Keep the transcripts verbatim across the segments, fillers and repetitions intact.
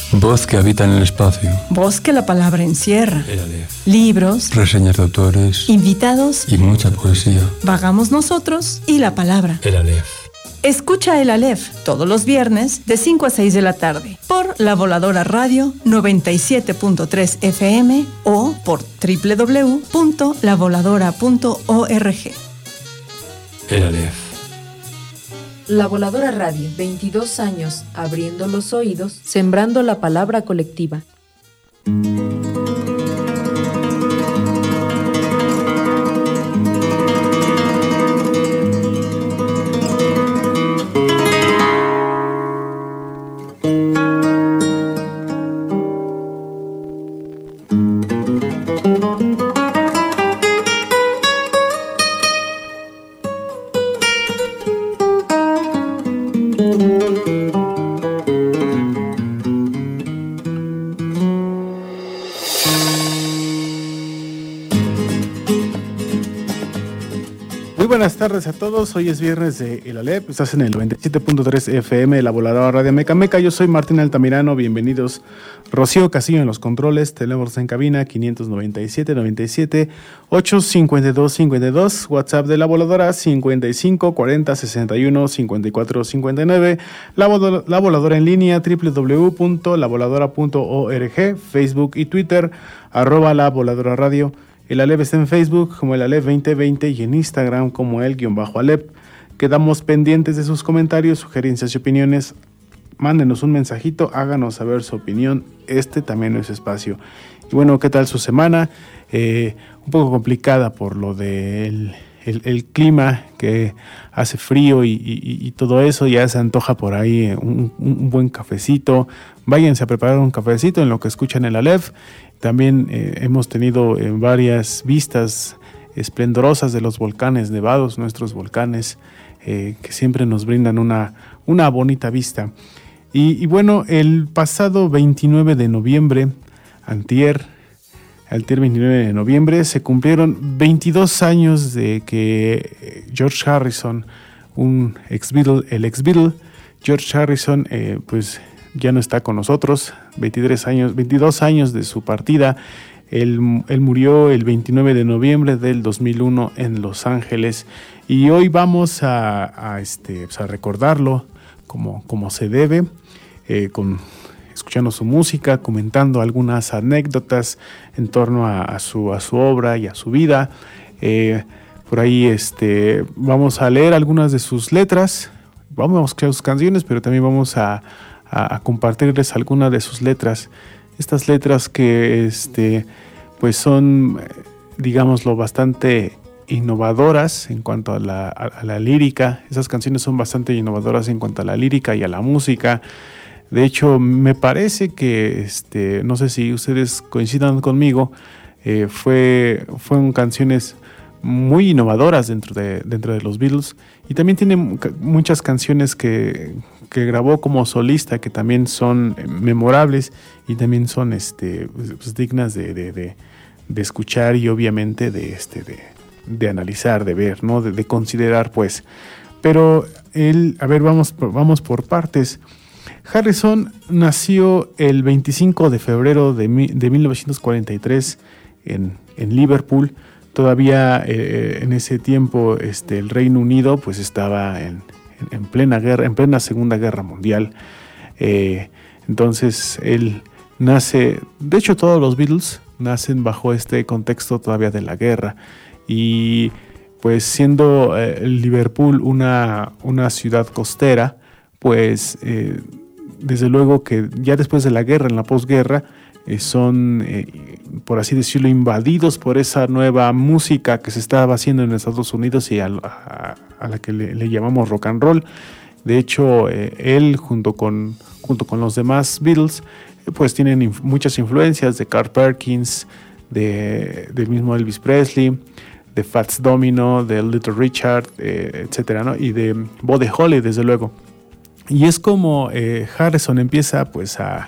Voz que habita en el espacio. Voz que la palabra encierra. El Aleph. Libros. Reseñas de autores. Invitados. Y mucha poesía. Vagamos nosotros y la palabra. El Aleph. Escucha El Aleph todos los viernes de cinco a seis de la tarde por La Voladora Radio noventa y siete punto tres F M o por doble u doble u doble u punto la voladora punto org. El Aleph. La Voladora Radio, veintidós años, abriendo los oídos, sembrando la palabra colectiva. Buenas tardes a todos, hoy es viernes de El Aleph, estás en el noventa y siete punto tres F M de La Voladora Radio Meca Meca. Yo soy Martín Altamirano, bienvenidos. Rocío Castillo en los controles, teléfonos en cabina quinientos noventa y siete, noventa y siete, ochocientos cincuenta y dos, cincuenta y dos, WhatsApp de La Voladora cincuenta y cinco, cuarenta, sesenta y uno, cincuenta y cuatro, cincuenta y nueve, La, Vol- La Voladora en línea, doble u doble u doble u punto la voladora punto org, Facebook y Twitter, arroba La Voladora Radio. El Aleph está en Facebook como el Aleph veinte veinte y en Instagram como el guión bajo Aleph. Quedamos pendientes de sus comentarios, sugerencias y opiniones. Mándenos un mensajito, háganos saber su opinión. Este también es espacio. Y bueno, ¿qué tal su semana? Eh, un poco complicada por lo del el, el clima, que hace frío y, y, y todo eso. Ya se antoja por ahí un, un buen cafecito. Váyanse a preparar un cafecito en lo que escuchan el Aleph. También eh, hemos tenido eh, varias vistas esplendorosas de los volcanes nevados, nuestros volcanes, eh, que siempre nos brindan una, una bonita vista. Y, y bueno, el pasado veintinueve de noviembre, antier, antier veintinueve de noviembre, se cumplieron veintidós años de que George Harrison, un ex Beatle, el ex Beatle, George Harrison, eh, pues ya no está con nosotros, veintitrés años, veintidós años de su partida. Él, él murió el veintinueve de noviembre del dos mil uno en Los Ángeles y hoy vamos a, a, este, pues a recordarlo como, como se debe, eh, con, escuchando su música, comentando algunas anécdotas en torno a, a, su, a su obra y a su vida. Eh, por ahí este, vamos a leer algunas de sus letras, vamos a escuchar sus canciones, pero también vamos a A, a compartirles algunas de sus letras, estas letras que este, pues son, digámoslo, bastante innovadoras en cuanto a la, a, a la lírica. Esas canciones son bastante innovadoras en cuanto a la lírica y a la música. De hecho, me parece que, este, no sé si ustedes coincidan conmigo, eh, fue, fueron canciones muy innovadoras dentro de, dentro de los Beatles, y también tiene muchas canciones que, que grabó como solista que también son memorables y también son este, pues, dignas de, de, de, de escuchar y obviamente de, este, de, de analizar, de ver, ¿no? de, de considerar, pues. Pero él, a ver, vamos, vamos por partes. Harrison nació el veinticinco de febrero de, de mil novecientos cuarenta y tres en, en Liverpool. Todavía eh, en ese tiempo este, el Reino Unido pues estaba en, en, en plena guerra, en plena Segunda Guerra Mundial. Eh, entonces él nace, de hecho todos los Beatles nacen bajo este contexto todavía de la guerra. Y pues siendo eh, Liverpool una, una ciudad costera, pues eh, desde luego que ya después de la guerra, en la posguerra, Eh, son, eh, por así decirlo, invadidos por esa nueva música que se estaba haciendo en Estados Unidos y a, a, a la que le, le llamamos rock and roll. De hecho, eh, él junto con, junto con los demás Beatles, eh, pues tienen inf- muchas influencias de Carl Perkins, de, del mismo Elvis Presley, de Fats Domino, de Little Richard, eh, etcétera, ¿no? Y de Buddy Holly, desde luego. Y es como eh, Harrison empieza pues a,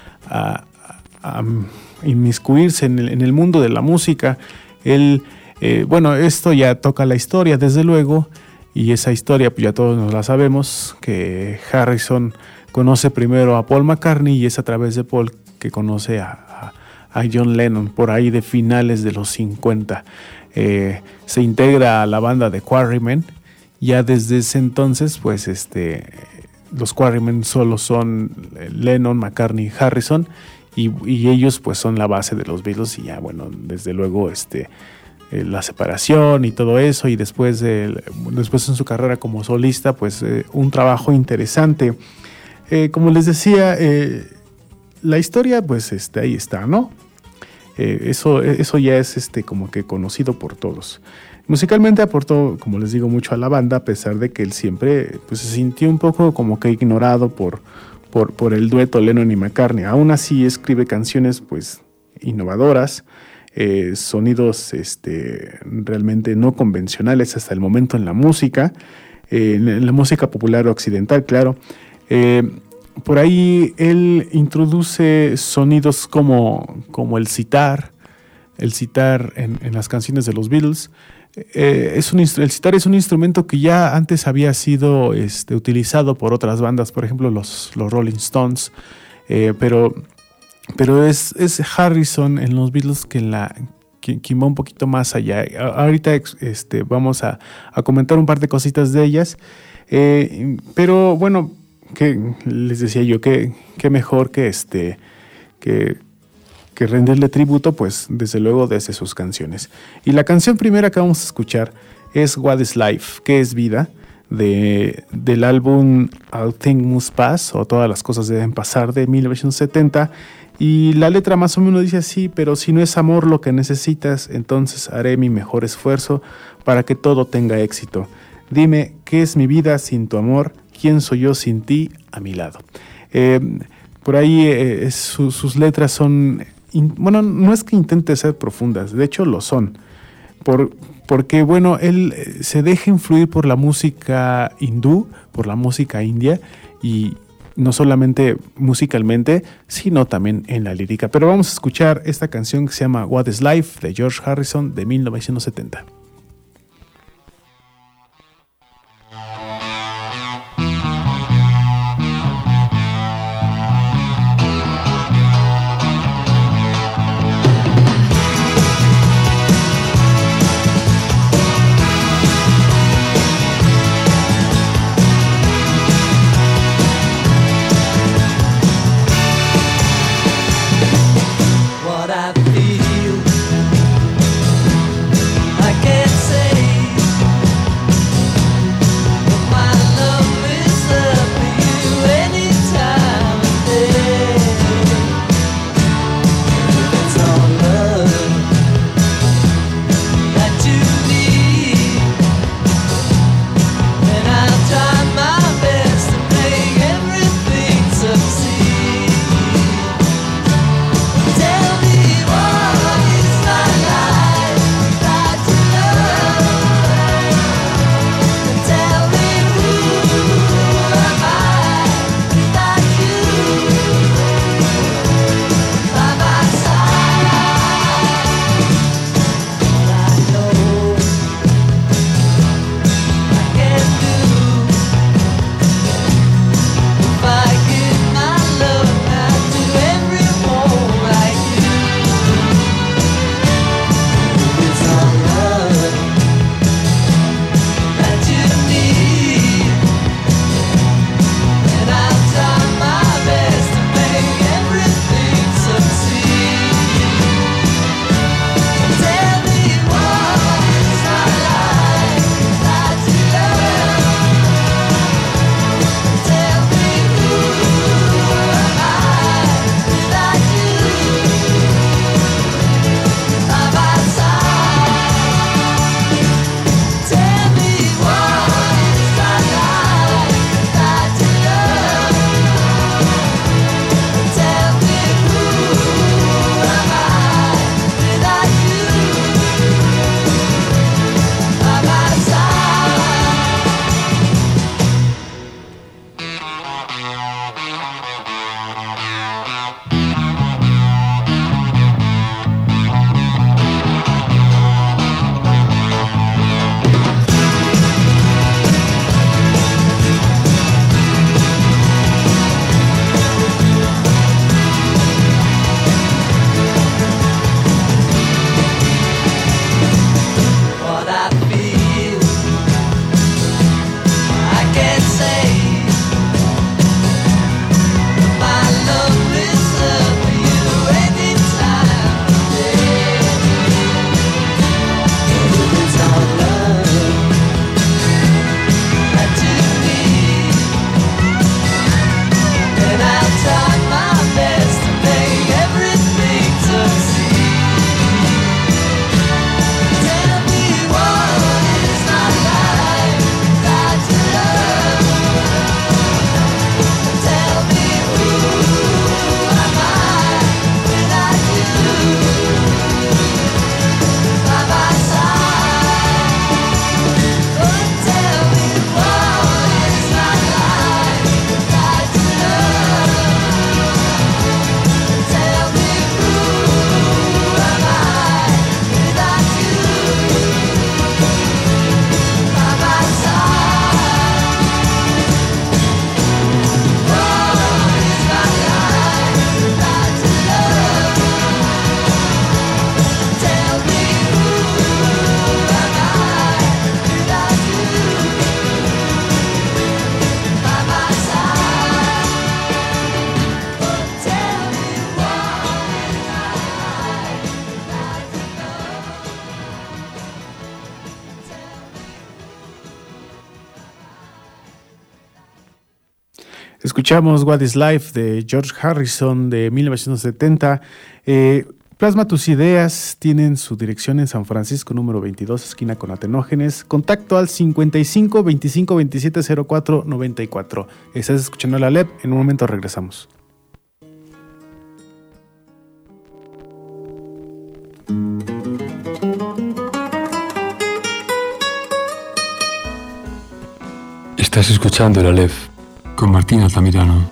a a inmiscuirse en el, en el mundo de la música. Él, eh, bueno, esto ya toca la historia, desde luego, y esa historia pues ya todos nos la sabemos, que Harrison conoce primero a Paul McCartney y es a través de Paul que conoce a, a, a John Lennon, por ahí de finales de los cincuenta. Eh, se integra a la banda de Quarrymen. Ya desde ese entonces, pues este, los Quarrymen solo son Lennon, McCartney y Harrison, y, y ellos pues son la base de los Beatles, y ya bueno, desde luego este, eh, la separación y todo eso, y después, de, después en su carrera como solista, pues eh, un trabajo interesante. Eh, como les decía, eh, la historia pues este, ahí está, ¿no? Eh, eso, eso ya es este, como que conocido por todos. Musicalmente aportó, como les digo, mucho a la banda, a pesar de que él siempre pues, se sintió un poco como que ignorado por, por, por el dueto Lennon y McCartney. Aún así escribe canciones pues innovadoras, eh, sonidos este, realmente no convencionales hasta el momento en la música, eh, en la música popular occidental, claro. Eh, por ahí él introduce sonidos como, como el sitar, el sitar en, en las canciones de los Beatles. Eh, es un, el sitar es un instrumento que ya antes había sido este, utilizado por otras bandas, por ejemplo los, los Rolling Stones, eh, pero, pero es, es Harrison en los Beatles que la, quien, quien va un poquito más allá. Ahorita este, vamos a, a comentar un par de cositas de ellas, eh, pero bueno, que les decía yo que, que mejor que este que que rendirle tributo, pues desde luego desde sus canciones. Y la canción primera que vamos a escuchar es What is Life, ¿qué es vida? De, del álbum All Things Must Pass, o Todas las cosas deben pasar, de mil novecientos setenta, y la letra más o menos dice así: pero si no es amor lo que necesitas, entonces haré mi mejor esfuerzo para que todo tenga éxito. Dime, ¿qué es mi vida sin tu amor? ¿Quién soy yo sin ti a mi lado? Eh, por ahí eh, su, sus letras son... Bueno, no es que intente ser profundas, de hecho lo son, por, porque bueno, él se deja influir por la música hindú, por la música india, y no solamente musicalmente, sino también en la lírica. Pero vamos a escuchar esta canción que se llama What is Life, de George Harrison, de mil novecientos setenta. I can't Escuchamos What is Life de George Harrison de mil novecientos setenta. Eh, Plasma tus ideas, tienen su dirección en San Francisco, número veintidós, esquina con Atenógenes. Contacto al cincuenta y cinco, veinticinco, veintisiete, cero cuatro, noventa y cuatro. Estás escuchando la L E P, en un momento regresamos. Estás escuchando la L E F con Martín Altamirano.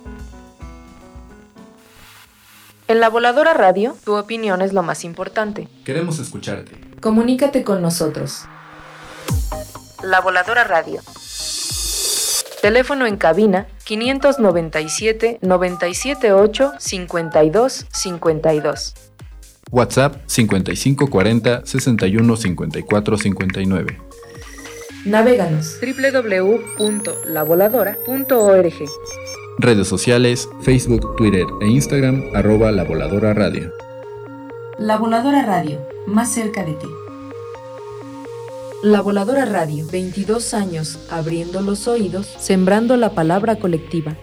En La Voladora Radio, tu opinión es lo más importante. Queremos escucharte. Comunícate con nosotros. La Voladora Radio. Teléfono en cabina quinientos noventa y siete, noventa y siete ocho, cincuenta y dos cincuenta y dos. WhatsApp cincuenta y cinco cuarenta, sesenta y uno, cincuenta y cuatro, cincuenta y nueve. Navéganos doble u doble u doble u punto la voladora punto org. Redes sociales, Facebook, Twitter e Instagram, arroba La Voladora Radio. La Voladora Radio, más cerca de ti. La Voladora Radio, veintidós años abriendo los oídos, sembrando la palabra colectiva.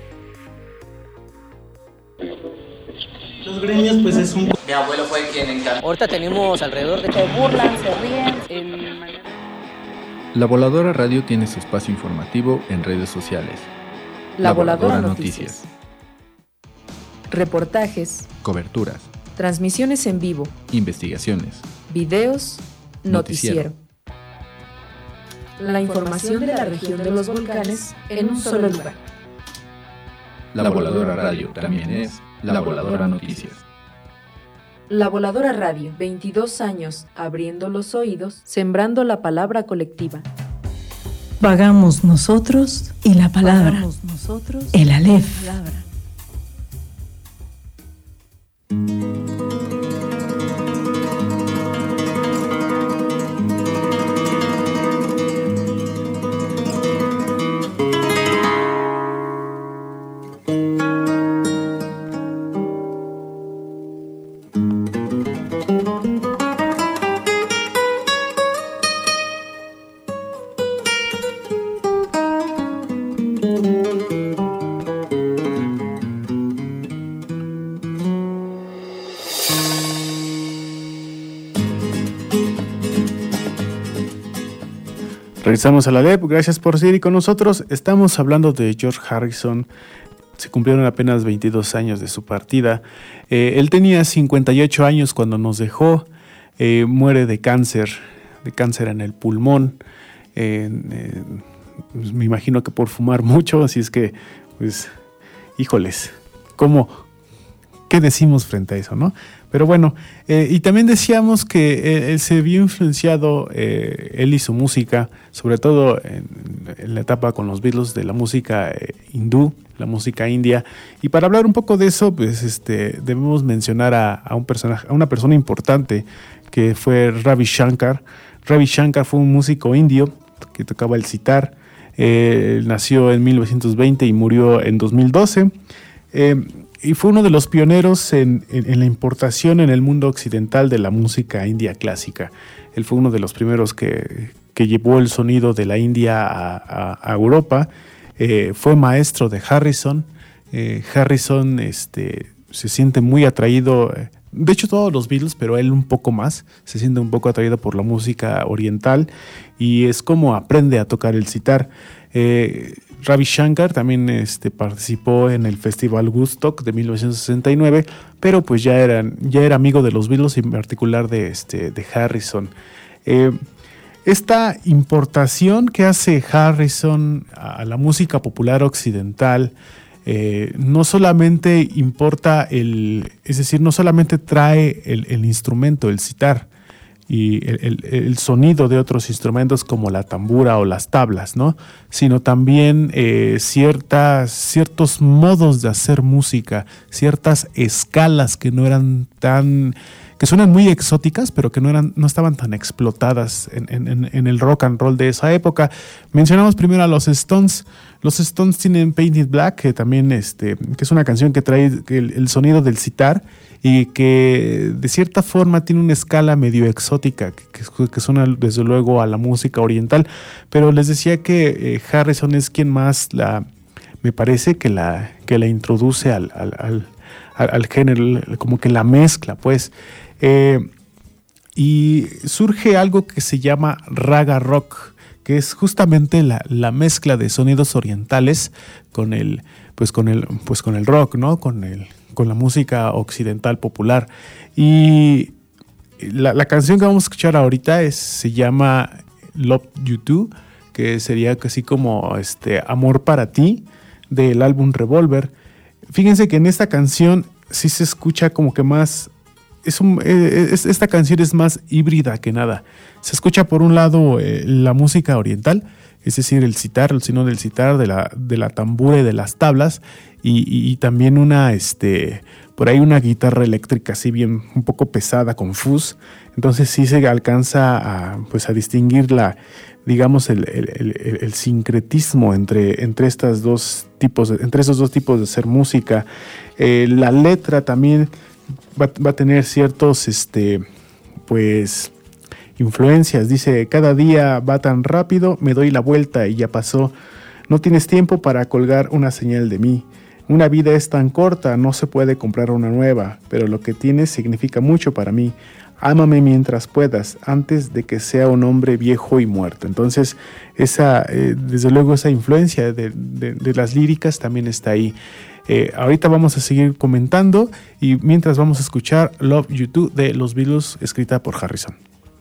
Los gremios, pues es un... Mi abuelo fue quien encargó. Ahorita tenemos alrededor de... Se burlan, se ríen. El... La Voladora Radio tiene su espacio informativo en redes sociales. La, La Voladora, Voladora Noticias. Noticias. Reportajes. Coberturas. Transmisiones en vivo. Investigaciones. Videos. Noticiero. Noticiero. La información de la región de los volcanes en un solo lugar. La Voladora Radio también es La Voladora Noticias. La Voladora Radio, veintidós años abriendo los oídos, sembrando la palabra colectiva. Vagamos nosotros y la palabra. Vagamos nosotros, el Aleph. Regresamos a la L E P, gracias por seguir con nosotros. Estamos hablando de George Harrison. Se cumplieron apenas veintidós años de su partida. Eh, él tenía cincuenta y ocho años cuando nos dejó. Eh, muere de cáncer, de cáncer en el pulmón. Eh, eh, me imagino que por fumar mucho, así es que, pues, híjoles, ¿cómo? ¿Qué decimos frente a eso, no? Pero bueno, eh, y también decíamos que eh, él se vio influenciado, eh, él y su música, sobre todo en, en la etapa con los Beatles, de la música eh, hindú, la música india. Y para hablar un poco de eso, pues este, debemos mencionar a, a un personaje, a una persona importante que fue Ravi Shankar. Ravi Shankar fue un músico indio que tocaba el sitar. Eh, nació en mil novecientos veinte y murió en dos mil doce. Eh, y fue uno de los pioneros en, en, en la importación en el mundo occidental de la música india clásica. Él fue uno de los primeros que, que llevó el sonido de la India a, a, a Europa. Eh, fue maestro de Harrison. Eh, Harrison este, se siente muy atraído, eh, de hecho todos los Beatles, pero él un poco más, se siente un poco atraído por la música oriental y es como aprende a tocar el sitar. Eh, Ravi Shankar también este, participó en el Festival Woodstock de mil novecientos sesenta y nueve, pero pues ya, eran, ya era amigo de los Beatles y en particular de, este, de Harrison. Eh, esta importación que hace Harrison a la música popular occidental eh, no solamente importa el, es decir, no solamente trae el, el instrumento, el sitar, y el, el, el sonido de otros instrumentos como la tambura o las tablas, ¿no? Sino también eh, ciertas, ciertos modos de hacer música, ciertas escalas que no eran tan, que suenan muy exóticas, pero que no eran, no estaban tan explotadas en, en, en el rock and roll de esa época. Mencionamos primero a los Stones. Los Stones tienen Painted Black, que también este, que es una canción que trae el, el sonido del sitar y que de cierta forma tiene una escala medio exótica, que, que suena desde luego a la música oriental, pero les decía que eh, Harrison es quien más la me parece que la, que la introduce al, al, al, al género, como que la mezcla, pues. Eh, y surge algo que se llama raga rock, que es justamente la, la mezcla de sonidos orientales con el, pues con el, pues con el rock, ¿no? Con el, con la música occidental popular. Y la, la canción que vamos a escuchar ahorita es, se llama Love You Do, que sería casi como este Amor para ti, del álbum Revolver. Fíjense que en esta canción sí se escucha como que más, es un, es, esta canción es más híbrida que nada. Se escucha por un lado eh, la música oriental, es decir, el sitar, el sino del sitar, de la, de la tambura y de las tablas, y, y, y también una, este, por ahí una guitarra eléctrica así bien, un poco pesada, con fuzz. Entonces sí se alcanza a, pues, a distinguir la, digamos, el, el, el, el sincretismo entre, entre, estas dos tipos de, entre esos dos tipos de hacer música. Eh, la letra también va, va a tener ciertos, este, pues, influencias. Dice: cada día va tan rápido, me doy la vuelta y ya pasó. No tienes tiempo para colgar una señal de mí. Una vida es tan corta, no se puede comprar una nueva, pero lo que tienes significa mucho para mí. Ámame mientras puedas, antes de que sea un hombre viejo y muerto. Entonces, esa, eh, desde luego, esa influencia de, de, de las líricas también está ahí. Eh, ahorita vamos a seguir comentando, y mientras vamos a escuchar Love You Do de los Beatles, escrita por Harrison.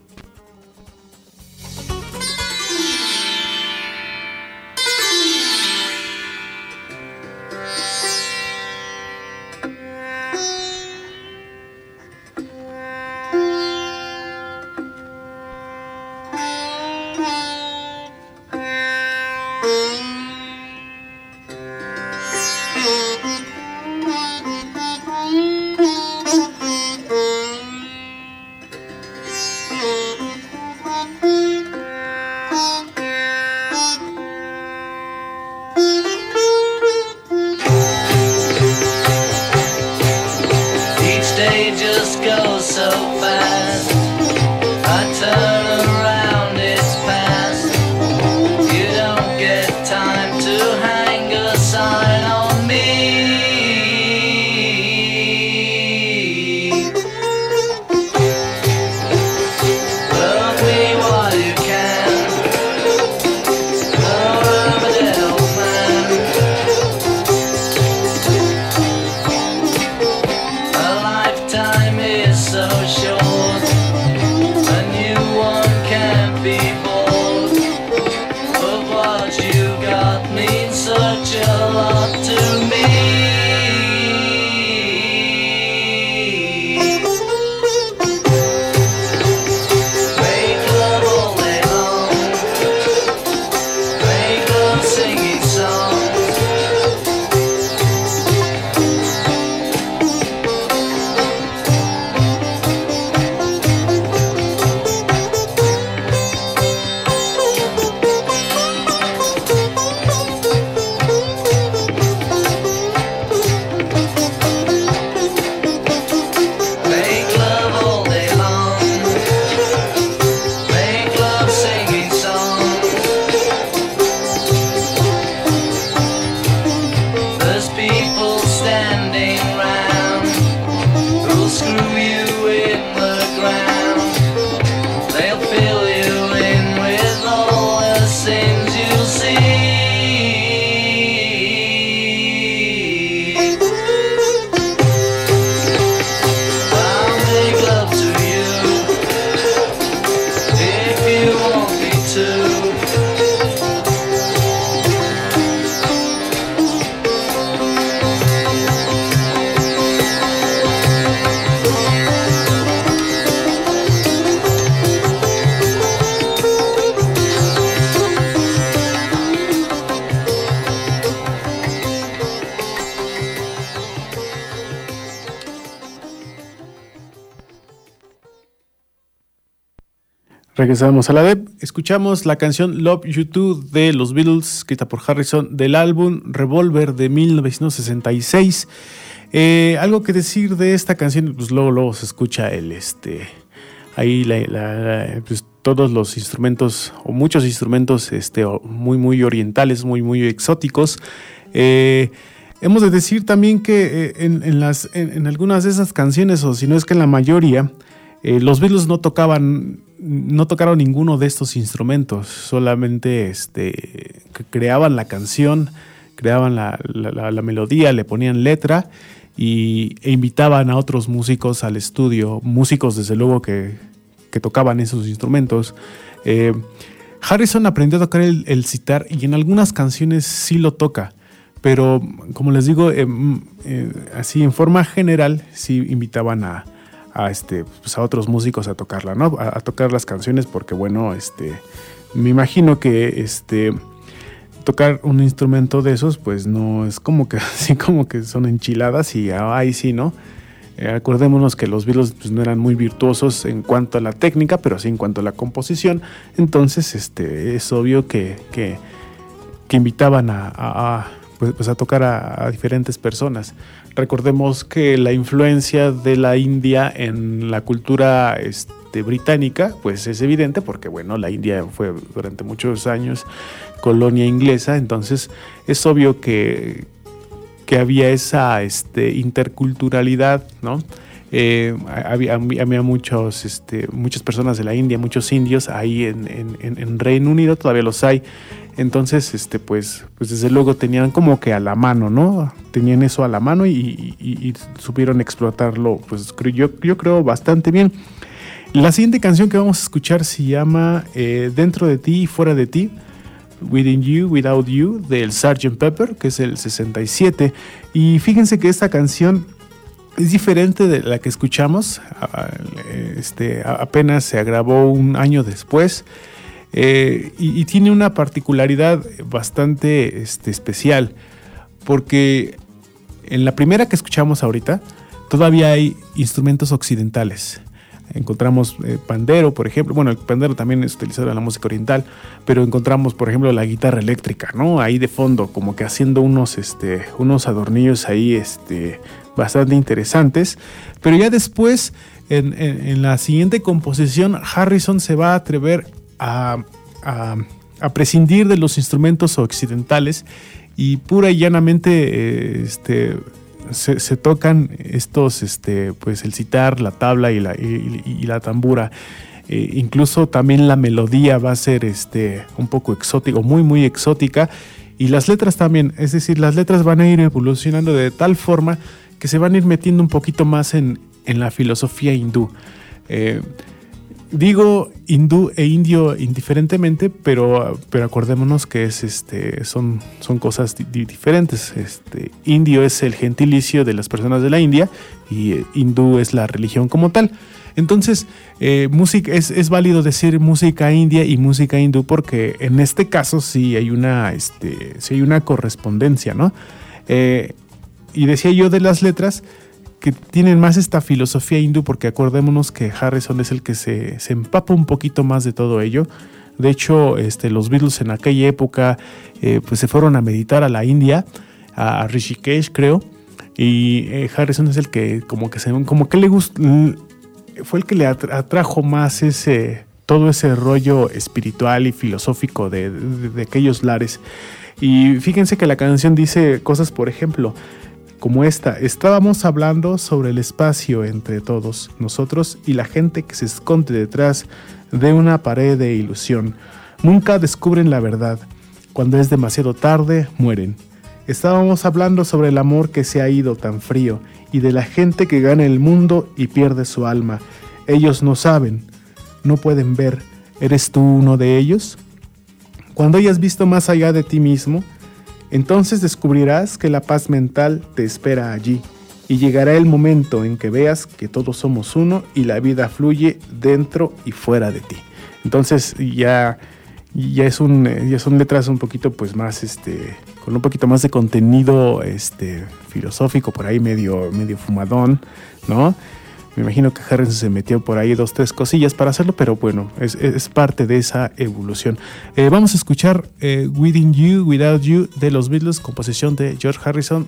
Regresamos a la web, escuchamos la canción Love You Do de los Beatles, escrita por Harrison, del álbum Revolver de mil novecientos sesenta y seis. Eh, algo que decir de esta canción, pues luego, luego se escucha el este ahí la, la, la, pues, todos los instrumentos, o muchos instrumentos este, muy, muy orientales, muy, muy exóticos. Eh, hemos de decir también que eh, en, en, las, en, en algunas de esas canciones, o si no es que en la mayoría, eh, los Beatles no tocaban, no tocaron ninguno de estos instrumentos, solamente este, creaban la canción, creaban la, la, la, la melodía, le ponían letra y, e invitaban a otros músicos al estudio, músicos desde luego que, que tocaban esos instrumentos. Eh, Harrison aprendió a tocar el, el sitar y en algunas canciones sí lo toca, pero como les digo, eh, eh, así en forma general sí invitaban a, a, este, pues a otros músicos a tocarla, ¿no? A, a tocar las canciones porque bueno, este, me imagino que este, tocar un instrumento de esos pues no es como que así como que son enchiladas y ahí sí, ¿no? Eh, acordémonos que los Beatles pues, no eran muy virtuosos en cuanto a la técnica, pero sí en cuanto a la composición. Entonces este, es obvio que, que, que invitaban a, a, a, pues, pues a tocar a, a diferentes personas. Recordemos que la influencia de la India en la cultura este, británica pues es evidente porque bueno, la India fue durante muchos años colonia inglesa, entonces es obvio que que había esa este, interculturalidad, ¿no? Eh, había, había muchos, este, muchas personas de la India, muchos indios ahí en, en, en Reino Unido, todavía los hay. Entonces, este, pues, pues desde luego tenían como que a la mano, ¿no? Tenían eso a la mano y, y, y supieron explotarlo, pues yo, yo creo bastante bien. La siguiente canción que vamos a escuchar se llama eh, Dentro de ti y fuera de ti. Within You, Without You, del sergeant Pepper, que es el sesenta y siete. Y fíjense que esta canción es diferente de la que escuchamos. Este, apenas se grabó un año después. Eh, y, y tiene una particularidad bastante este, especial. Porque en la primera que escuchamos ahorita, todavía hay instrumentos occidentales. Encontramos eh, pandero, por ejemplo. Bueno, el pandero también es utilizado en la música oriental, pero encontramos, por ejemplo, la guitarra eléctrica, ¿no? Ahí de fondo, como que haciendo unos, este, unos adornillos ahí este, bastante interesantes. Pero ya después, en, en, en la siguiente composición, Harrison se va a atrever a, a, a prescindir de los instrumentos occidentales y pura y llanamente eh, este, se, se tocan estos, este, pues el sitar, la tabla y la, y, y la tambura. Eh, incluso también la melodía va a ser este, un poco exótica, muy muy exótica, y las letras también, es decir, las letras van a ir evolucionando de tal forma que se van a ir metiendo un poquito más en, en la filosofía hindú. Eh, digo hindú e indio indiferentemente, pero, pero acordémonos que es, este, son, son cosas di- diferentes. Este, indio es el gentilicio de las personas de la India y eh, hindú es la religión como tal. Entonces, eh, música, es, es válido decir música india y música hindú porque en este caso sí hay una, este, sí hay una correspondencia, ¿no? Eh, y decía yo de las letras que tienen más esta filosofía hindú porque acordémonos que Harrison es el que se, se empapa un poquito más de todo ello. De hecho, este, los Beatles en aquella época eh, pues se fueron a meditar a la India, a, a Rishikesh creo, y eh, Harrison es el que como que se como que le gustó, fue el que le atrajo más ese, todo ese rollo espiritual y filosófico de, de, de aquellos lares. Y fíjense que la canción dice cosas, por ejemplo, como esta: estábamos hablando sobre el espacio entre todos nosotros y la gente que se esconde detrás de una pared de ilusión. Nunca descubren la verdad. Cuando es demasiado tarde, mueren. Estábamos hablando sobre el amor que se ha ido tan frío y de la gente que gana el mundo y pierde su alma. Ellos no saben, no pueden ver. ¿Eres tú uno de ellos? Cuando hayas visto más allá de ti mismo, entonces descubrirás que la paz mental te espera allí y llegará el momento en que veas que todos somos uno y la vida fluye dentro y fuera de ti. Entonces ya, ya, es un, ya son letras un poquito pues más, este, con un poquito más de contenido este, filosófico, por ahí medio, medio fumadón, ¿no? Me imagino que Harrison se metió por ahí dos, tres cosillas para hacerlo, pero bueno, es, es parte de esa evolución. Eh, vamos a escuchar eh, Within You, Without You de los Beatles, composición de George Harrison.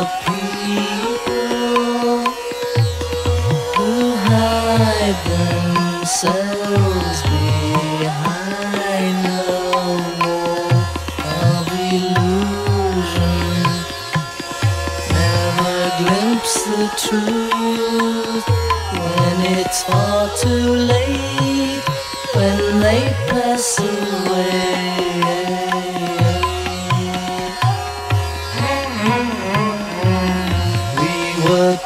the people who hide themselves behind the wall of illusion, never glimpse the truth when it's far too late, when they pass away. We were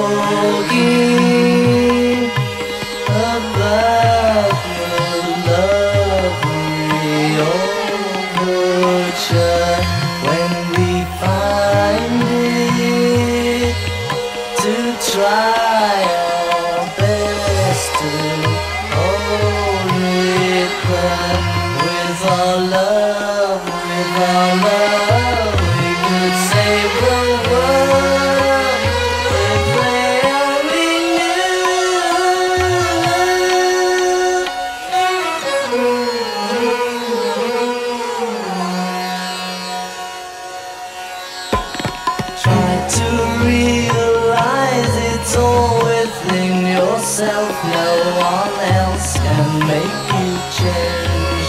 talking about the love we overture when we find it, to try our best to hold it back. With our love, with our love, we could save the world if they only try to realize it's all within yourself. No one else can make you change.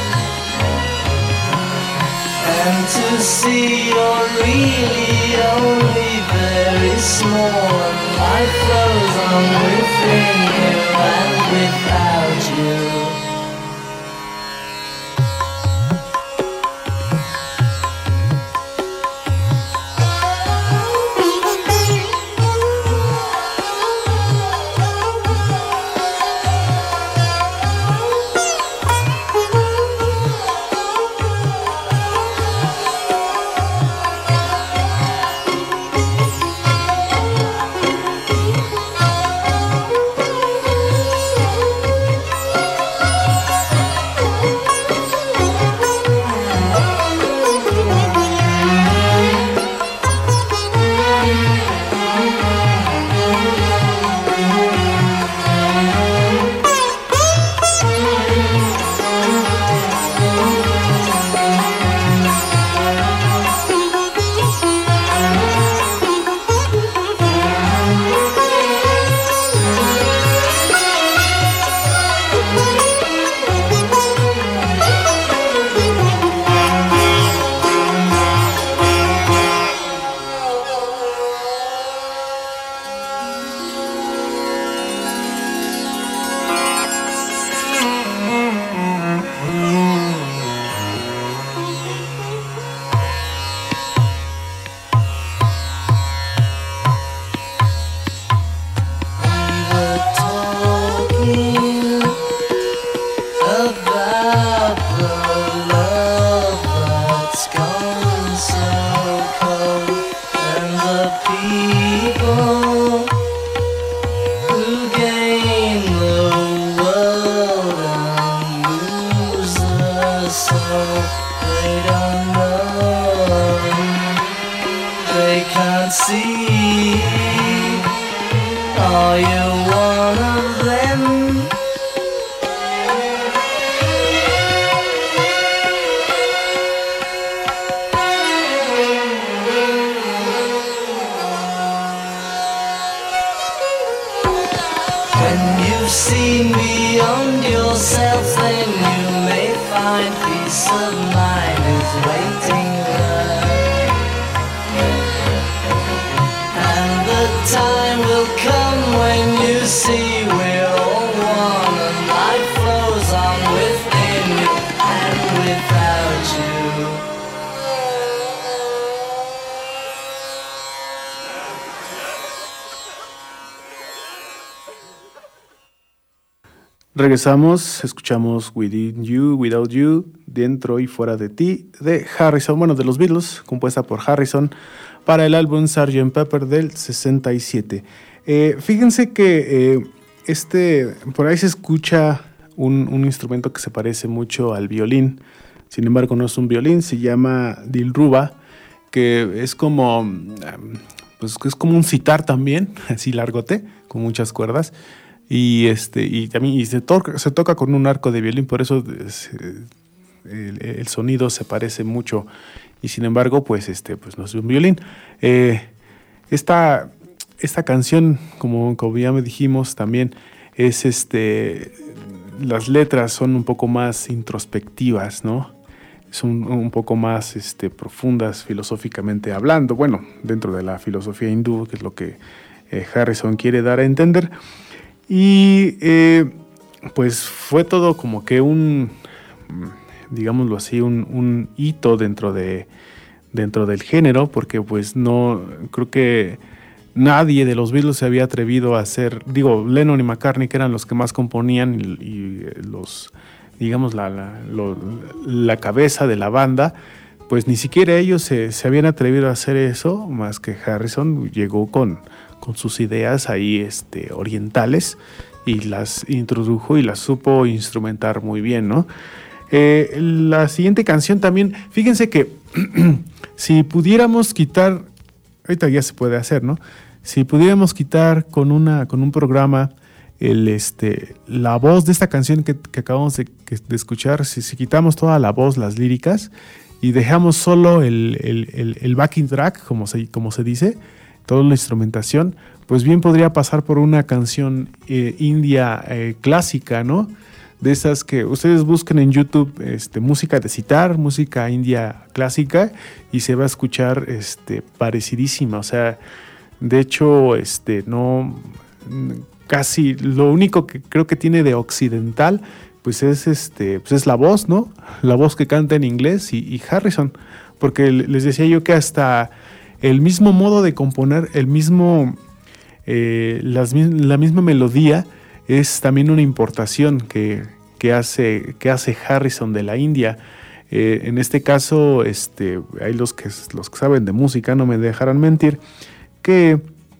And to see you're really only very small, and life flows on within you and without you. Are you one of them? When you've seen beyond yourself, then you may find peace of mind is waiting there. And the time will come when you see we're all one, and life flows on within you and without you. Regresamos, escuchamos Within You, Without You, Dentro y Fuera de Ti, de Harrison, bueno, de los Beatles, compuesta por Harrison, para el álbum sergeant Pepper del sesenta y siete. Eh, fíjense que eh, este, por ahí se escucha un, un instrumento que se parece mucho al violín, sin embargo no es un violín, se llama Dilruba, que es como, pues, es como un sitar también, así largote, con muchas cuerdas. Y este y también y se toca se toca con un arco de violín, por eso es, el, el sonido se parece mucho, y sin embargo pues este pues no es un violín. Eh, esta, esta canción, como, como ya me dijimos también, es este, las letras son un poco más introspectivas, ¿no? Son un poco más este, profundas filosóficamente hablando, bueno, dentro de la filosofía hindú, que es lo que eh, Harrison quiere dar a entender. Y eh, pues fue todo como que un, digámoslo así, un, un hito dentro de dentro del género, porque pues no, creo que nadie de los Beatles se había atrevido a hacer, digo, Lennon y McCartney, que eran los que más componían y, y los, digamos, la, la, lo, la cabeza de la banda, pues ni siquiera ellos se, se habían atrevido a hacer eso, más que Harrison llegó con, con sus ideas ahí este, orientales y las introdujo y las supo instrumentar muy bien, ¿no? Eh, la siguiente canción también, fíjense que si pudiéramos quitar, ahorita ya se puede hacer, ¿no? Si pudiéramos quitar con una con un programa el este la voz de esta canción que, que acabamos de, que, de escuchar, si, si quitamos toda la voz, las líricas, y dejamos solo el, el, el, el backing track, como se, como se dice, toda la instrumentación, pues bien podría pasar por una canción eh, india eh, clásica, ¿no? De esas que ustedes busquen en YouTube, este, música de sitar, música india clásica, y se va a escuchar este, parecidísima. O sea, de hecho, este, no, casi lo único que creo que tiene de occidental, pues es, este, pues es la voz, ¿no? La voz que canta en inglés y, y Harrison, porque les decía yo que hasta el mismo modo de componer, el mismo, eh, las, la misma melodía, es también una importación que, que, hace, que hace Harrison de la India. Eh, en este caso, este, hay los que, los que saben de música, no me dejarán mentir, que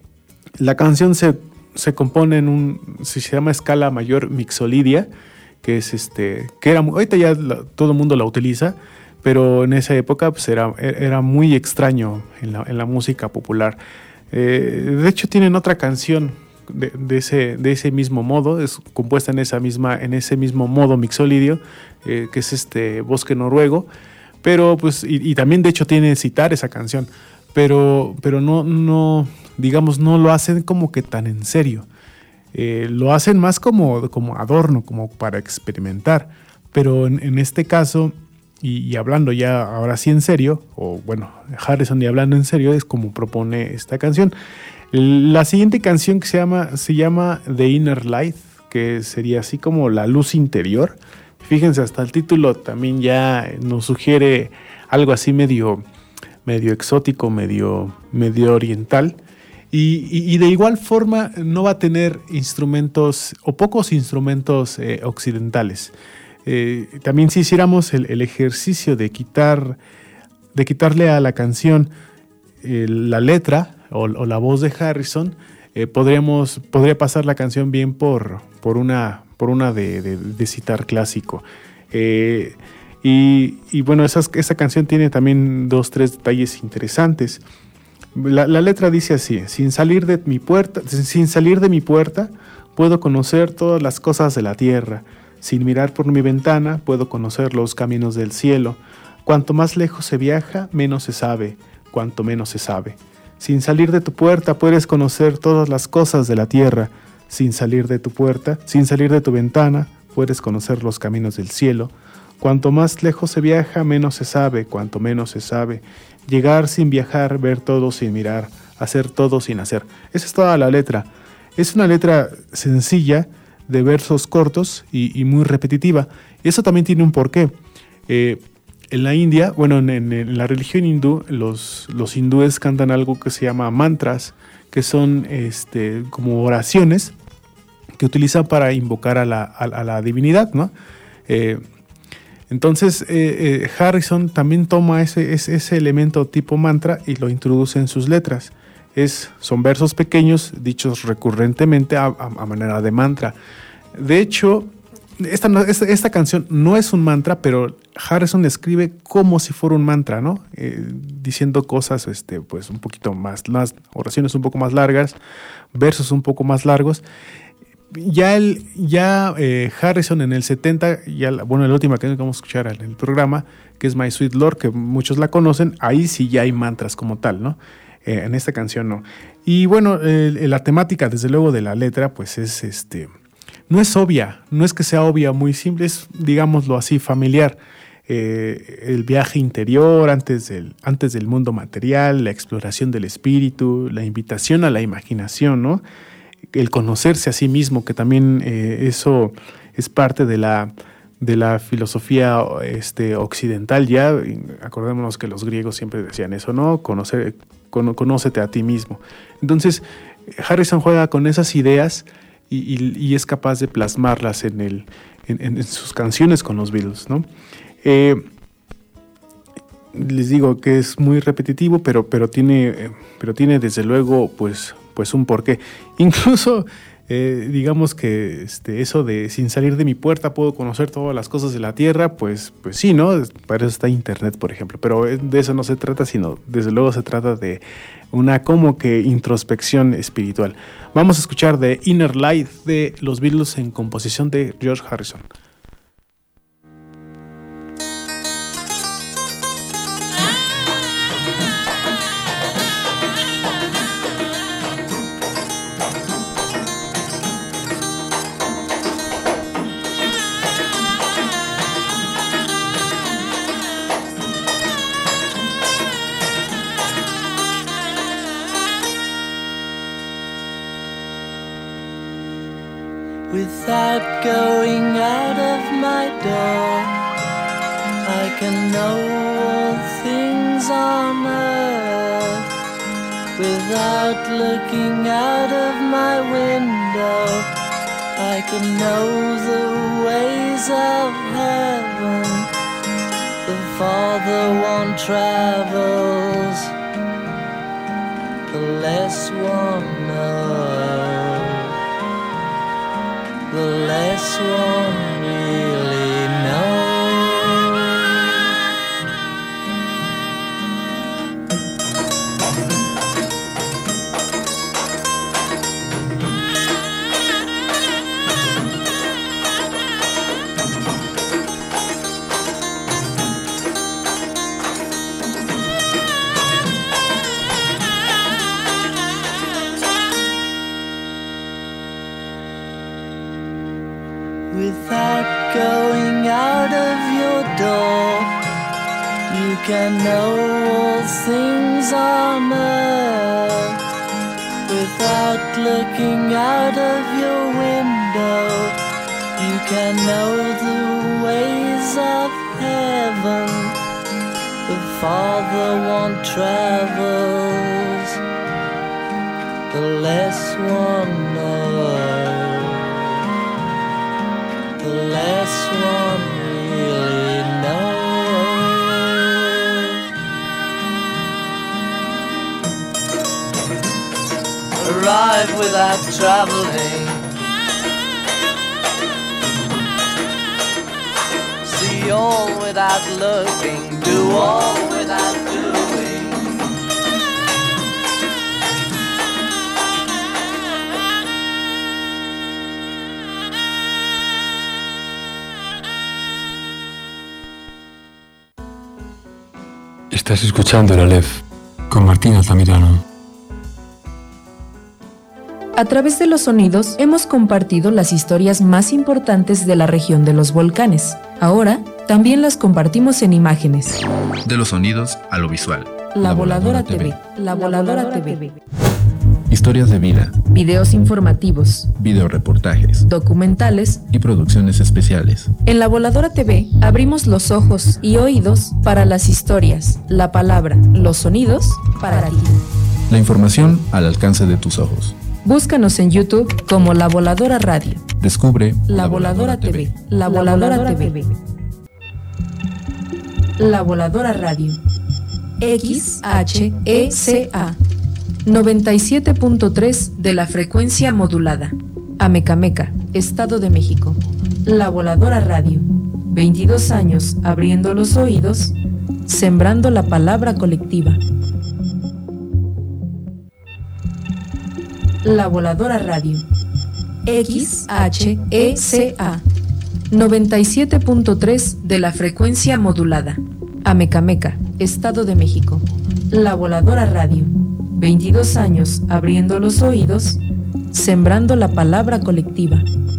la canción se, se compone en un, se llama escala mayor mixolidia, que es este, que era, ahorita ya la, todo el mundo la utiliza, pero en esa época pues era, era muy extraño en la, en la música popular. Eh, de hecho tienen otra canción De, de, ese, de ese mismo modo, es compuesta en, esa misma, en ese mismo modo mixolidio, eh, que es este bosque noruego, pero pues, y, y también de hecho tiene citar esa canción, pero, pero no, no, digamos, no lo hacen como que tan en serio, eh, lo hacen más como, como adorno, como para experimentar, pero en, en este caso, y, y hablando ya ahora sí en serio, o bueno, Harrison y hablando en serio, es como propone esta canción. La siguiente canción que se llama, se llama The Inner Light, que sería así como la luz interior. Fíjense, hasta el título también ya nos sugiere algo así medio, medio exótico, medio, medio oriental. Y, y, y de igual forma no va a tener instrumentos o pocos instrumentos eh, occidentales. Eh, también si hiciéramos el, el ejercicio de quitar, de quitarle a la canción eh, la letra, O, o la voz de Harrison, eh, podríamos, podría pasar la canción bien por, por una, por una de, de, de citar clásico. Eh, y, y bueno, esas, esa canción tiene también dos, tres detalles interesantes. La, la letra dice así: sin salir de mi puerta, sin salir de mi puerta, puedo conocer todas las cosas de la tierra. Sin mirar por mi ventana, puedo conocer los caminos del cielo. Cuanto más lejos se viaja, menos se sabe, cuanto menos se sabe. Sin salir de tu puerta puedes conocer todas las cosas de la tierra. Sin salir de tu puerta, sin salir de tu ventana, puedes conocer los caminos del cielo. Cuanto más lejos se viaja, menos se sabe, cuanto menos se sabe. Llegar sin viajar, ver todo sin mirar, hacer todo sin hacer. Esa es toda la letra. Es una letra sencilla, de versos cortos y, y muy repetitiva. Y eso también tiene un porqué. Eh, En la India, bueno, en, en, en la religión hindú, los, los hindúes cantan algo que se llama mantras, que son este, como oraciones que utilizan para invocar a la, a, a la divinidad, ¿no? Eh, entonces, eh, eh, Harrison también toma ese, ese, ese elemento tipo mantra y lo introduce en sus letras. Es, son versos pequeños dichos recurrentemente a, a, a manera de mantra. De hecho, Esta, esta, esta canción no es un mantra, pero Harrison escribe como si fuera un mantra, ¿no? Eh, diciendo cosas, este, pues un poquito más, más, oraciones un poco más largas, versos un poco más largos. Ya, el, ya eh, Harrison en el setenta, ya la, bueno, la última canción que vamos a escuchar en el programa, que es My Sweet Lord, que muchos la conocen, ahí sí ya hay mantras como tal, ¿no? Eh, en esta canción no. Y bueno, eh, la temática, desde luego, de la letra, pues es este. No es obvia, no es que sea obvia, muy simple, es, digámoslo así, familiar. Eh, el viaje interior antes del, antes del mundo material, la exploración del espíritu, la invitación a la imaginación, ¿no? El conocerse a sí mismo, que también eh, eso es parte de la, de la filosofía este, occidental ya. Acordémonos que los griegos siempre decían eso, ¿no? Conocer, con, conócete a ti mismo. Entonces, Harrison juega con esas ideas y, y, y es capaz de plasmarlas en, el, en, en sus canciones con los Beatles, ¿no? Eh, les digo que es muy repetitivo, pero, pero, tiene, eh, pero tiene desde luego pues, pues un porqué. Incluso eh, digamos que este, eso de sin salir de mi puerta puedo conocer todas las cosas de la tierra, pues, pues sí, ¿no? Para eso está internet, por ejemplo, pero de eso no se trata, sino desde luego se trata de una como que introspección espiritual. Vamos a escuchar The Inner Light de los Beatles en composición de George Harrison. Without going out of my door, I can know all things on earth. Without looking out of my window, I can know the ways of heaven. The farther one travels, the less one knows. The less one really knows. Without going out of your door, you can know all things on earth. Without looking out of your window, you can know the ways of heaven. The farther one travels, the less one knows. The less one really knows. Arrive without traveling, see all without looking, do all without doing. Estás escuchando el Aleph con Martín Altamirano. A través de los sonidos hemos compartido las historias más importantes de la región de los volcanes. Ahora también las compartimos en imágenes. De los sonidos a lo visual. La, la Voladora, Voladora T V. La Voladora T V. Historias de vida. Videos informativos. Videoreportajes. Documentales. Y producciones especiales. En La Voladora T V abrimos los ojos y oídos para las historias, la palabra, los sonidos para ti. La información al alcance de tus ojos. Búscanos en YouTube como La Voladora Radio. Descubre La, la Voladora, Voladora T V. La Voladora, Voladora T V. T V. La Voladora Radio. X H E C A. noventa y siete punto tres de la frecuencia modulada. Amecameca, Estado de México. La Voladora Radio. veintidós años abriendo los oídos, sembrando la palabra colectiva. La Voladora Radio. X H E C A. noventa y siete punto tres de la frecuencia modulada. Amecameca, Estado de México. La Voladora Radio. veintidós años abriendo los oídos, sembrando la palabra colectiva.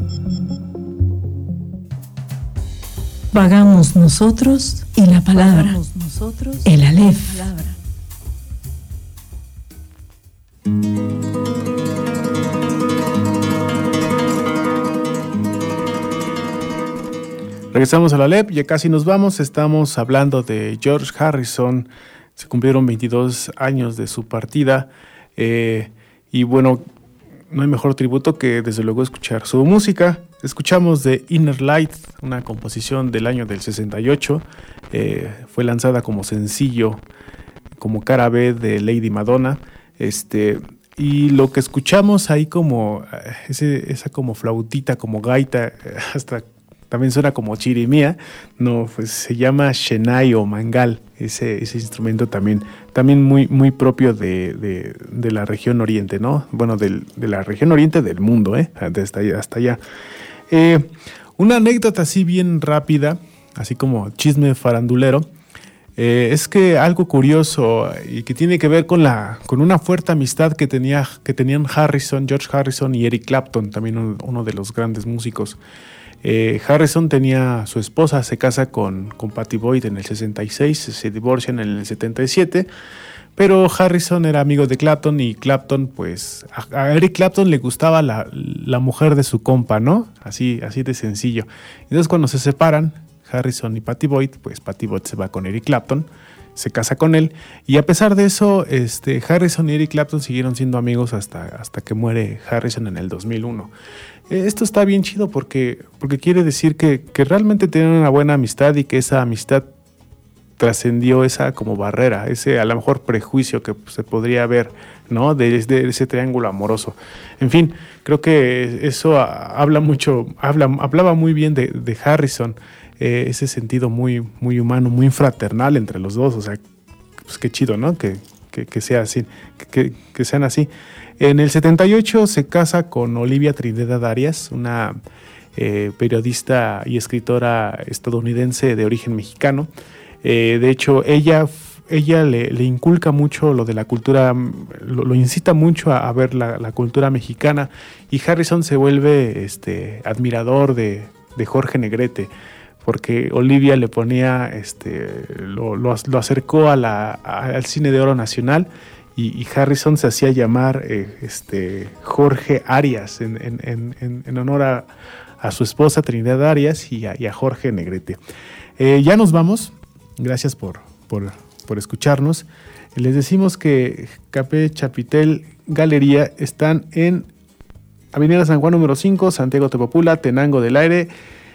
Vagamos nosotros y la palabra. Nosotros, el Aleph. Regresamos a la Aleph, ya casi nos vamos. Estamos hablando de George Harrison. Se cumplieron veintidós años de su partida. Eh, y bueno, no hay mejor tributo que desde luego escuchar su música. Escuchamos de Inner Light, una composición del año del sesenta y ocho. Eh, fue lanzada como sencillo, como cara B de Lady Madonna. Este, y lo que escuchamos ahí como ese, esa como flautita, como gaita, hasta también suena como chirimía, no, pues se llama Shenai o mangal, ese, ese instrumento también, también muy, muy propio de, de, de la región oriente, ¿no? Bueno, del, de la región oriente del mundo, ¿eh? Hasta allá. Hasta allá. Eh, una anécdota así bien rápida, así como chisme farandulero, eh, es que algo curioso y que tiene que ver con, la, con una fuerte amistad que, tenía, que tenían Harrison, George Harrison y Eric Clapton, también uno, uno de los grandes músicos. Eh, Harrison tenía su esposa, se casa con, con Pattie Boyd en el sesenta y seis, se divorcian en el setenta y siete, pero Harrison era amigo de Clapton y Clapton, pues, a, a Eric Clapton le gustaba la, la mujer de su compa, ¿no? Así, así de sencillo. Entonces cuando se separan, Harrison y Pattie Boyd, pues Pattie Boyd se va con Eric Clapton, se casa con él, y a pesar de eso, este, Harrison y Eric Clapton siguieron siendo amigos hasta, hasta que muere Harrison en el dos mil uno. Esto está bien chido porque, porque quiere decir que, que realmente tienen una buena amistad y que esa amistad trascendió esa como barrera, ese a lo mejor prejuicio que se podría ver, ¿no? De, de ese triángulo amoroso. En fin, creo que eso habla mucho, habla, hablaba muy bien de, de Harrison, eh, ese sentido muy, muy humano, muy fraternal entre los dos. O sea, pues qué chido, ¿no? Que, que, que sea así, que, que sean así. En el setenta y ocho se casa con Olivia Trinidad Arias, una eh, periodista y escritora estadounidense de origen mexicano. Eh, de hecho, ella, ella le, le inculca mucho lo de la cultura, lo, lo incita mucho a, a ver la, la cultura mexicana, y Harrison se vuelve este, admirador de, de Jorge Negrete, porque Olivia le ponía, este, lo, lo, lo acercó a la, a, al cine de oro nacional. Y Harrison se hacía llamar eh, este, Jorge Arias en, en, en, en honor a, a su esposa Trinidad Arias y a, y a Jorge Negrete. Eh, ya nos vamos. Gracias por, por, por escucharnos. Les decimos que Café Chapitel Galería están en Avenida San Juan número cinco, Santiago Tepopula, Tenango del Aire,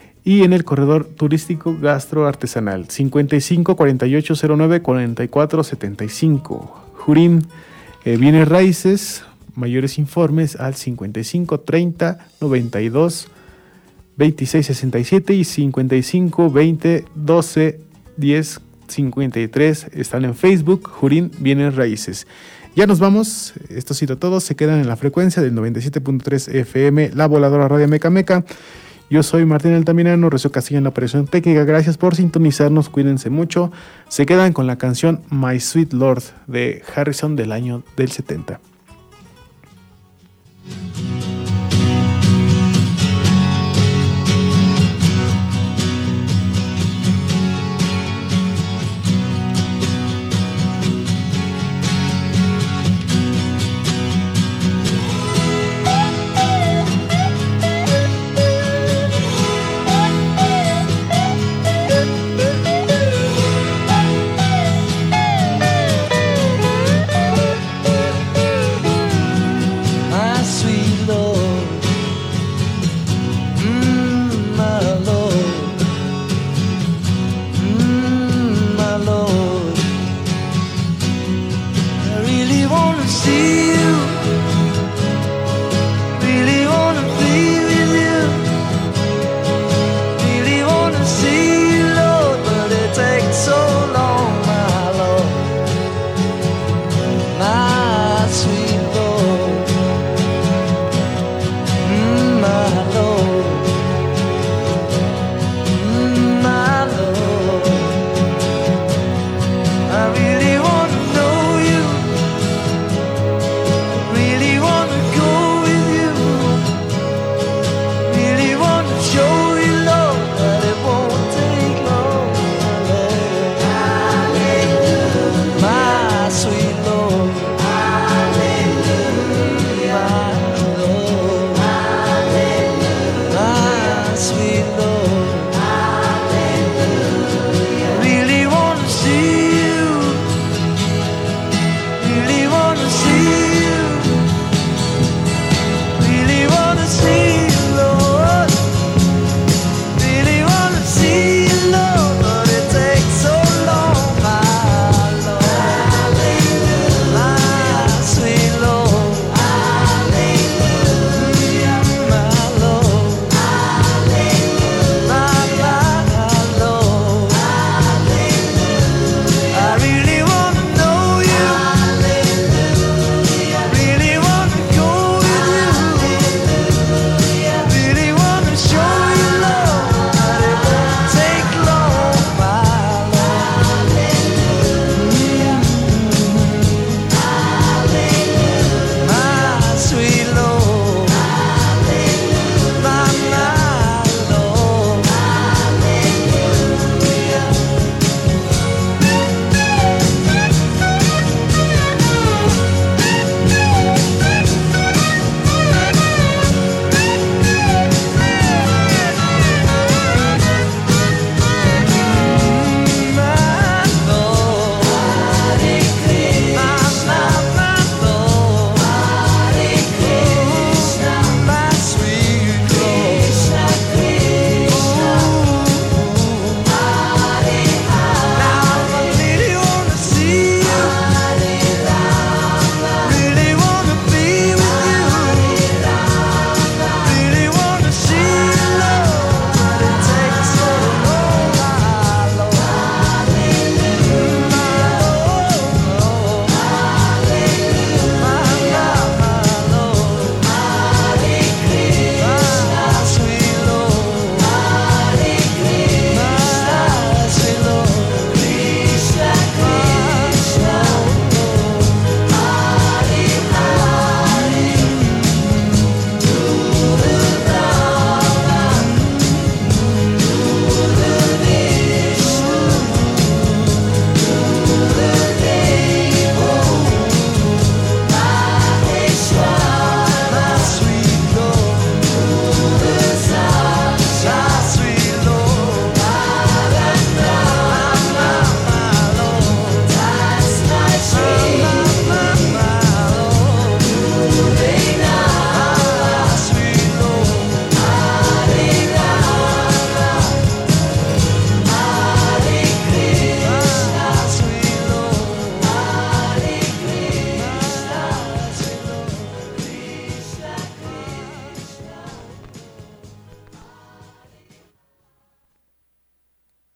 y en el corredor turístico gastroartesanal cincuenta y cinco cuarenta y ocho cero nueve cuarenta y cuatro setenta y cinco. Jurín eh, Bienes Raíces, mayores informes al cincuenta y cinco treinta noventa y dos veintiséis sesenta y siete y cincuenta y cinco veinte doce diez cincuenta y tres. Están en Facebook, Jurín Bienes Raíces. Ya nos vamos, esto ha sido todo, se quedan en la frecuencia del noventa y siete punto tres F M, La Voladora Radio Meca Meca. Yo soy Martín Altamirano, Rocío Castillo en la operación técnica. Gracias por sintonizarnos, cuídense mucho. Se quedan con la canción My Sweet Lord de Harrison del año del setenta.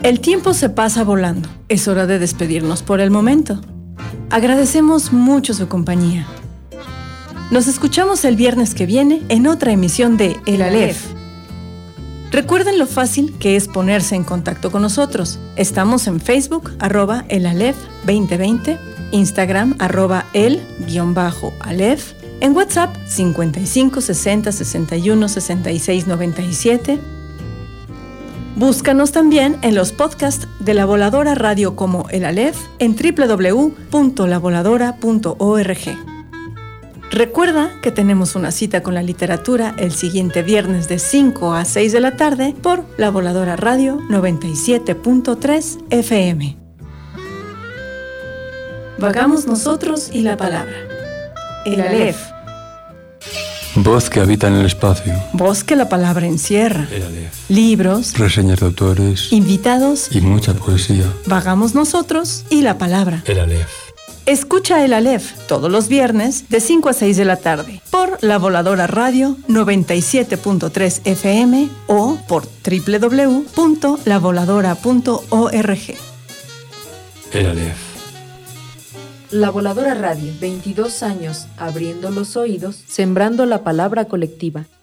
El tiempo se pasa volando. Es hora de despedirnos por el momento. Agradecemos mucho su compañía. Nos escuchamos el viernes que viene en otra emisión de El Aleph. Recuerden lo fácil que es ponerse en contacto con nosotros. Estamos en Facebook, arroba el Aleph veinte veinte, Instagram, arroba el guión bajo Aleph, en WhatsApp cincuenta y cinco sesenta sesenta y uno sesenta y seis noventa y siete. Búscanos también en los podcasts de La Voladora Radio como El Aleph en doble u doble u doble u punto la voladora punto org. Recuerda que tenemos una cita con la literatura el siguiente viernes de cinco a seis de la tarde por La Voladora Radio noventa y siete punto tres F M. Vagamos nosotros y la palabra. El Aleph. Voz que habita en el espacio. Voz que la palabra encierra. El Aleph. Libros, Reseñas de autores. invitados, Y mucha poesía. vagamos nosotros y la palabra. El Aleph. Escucha El Aleph todos los viernes de cinco a seis de la tarde por La Voladora Radio noventa y siete punto tres F M o por doble u doble u doble u punto la voladora punto org. El Aleph. La Voladora Radio, veintidós años abriendo los oídos, sembrando la palabra colectiva.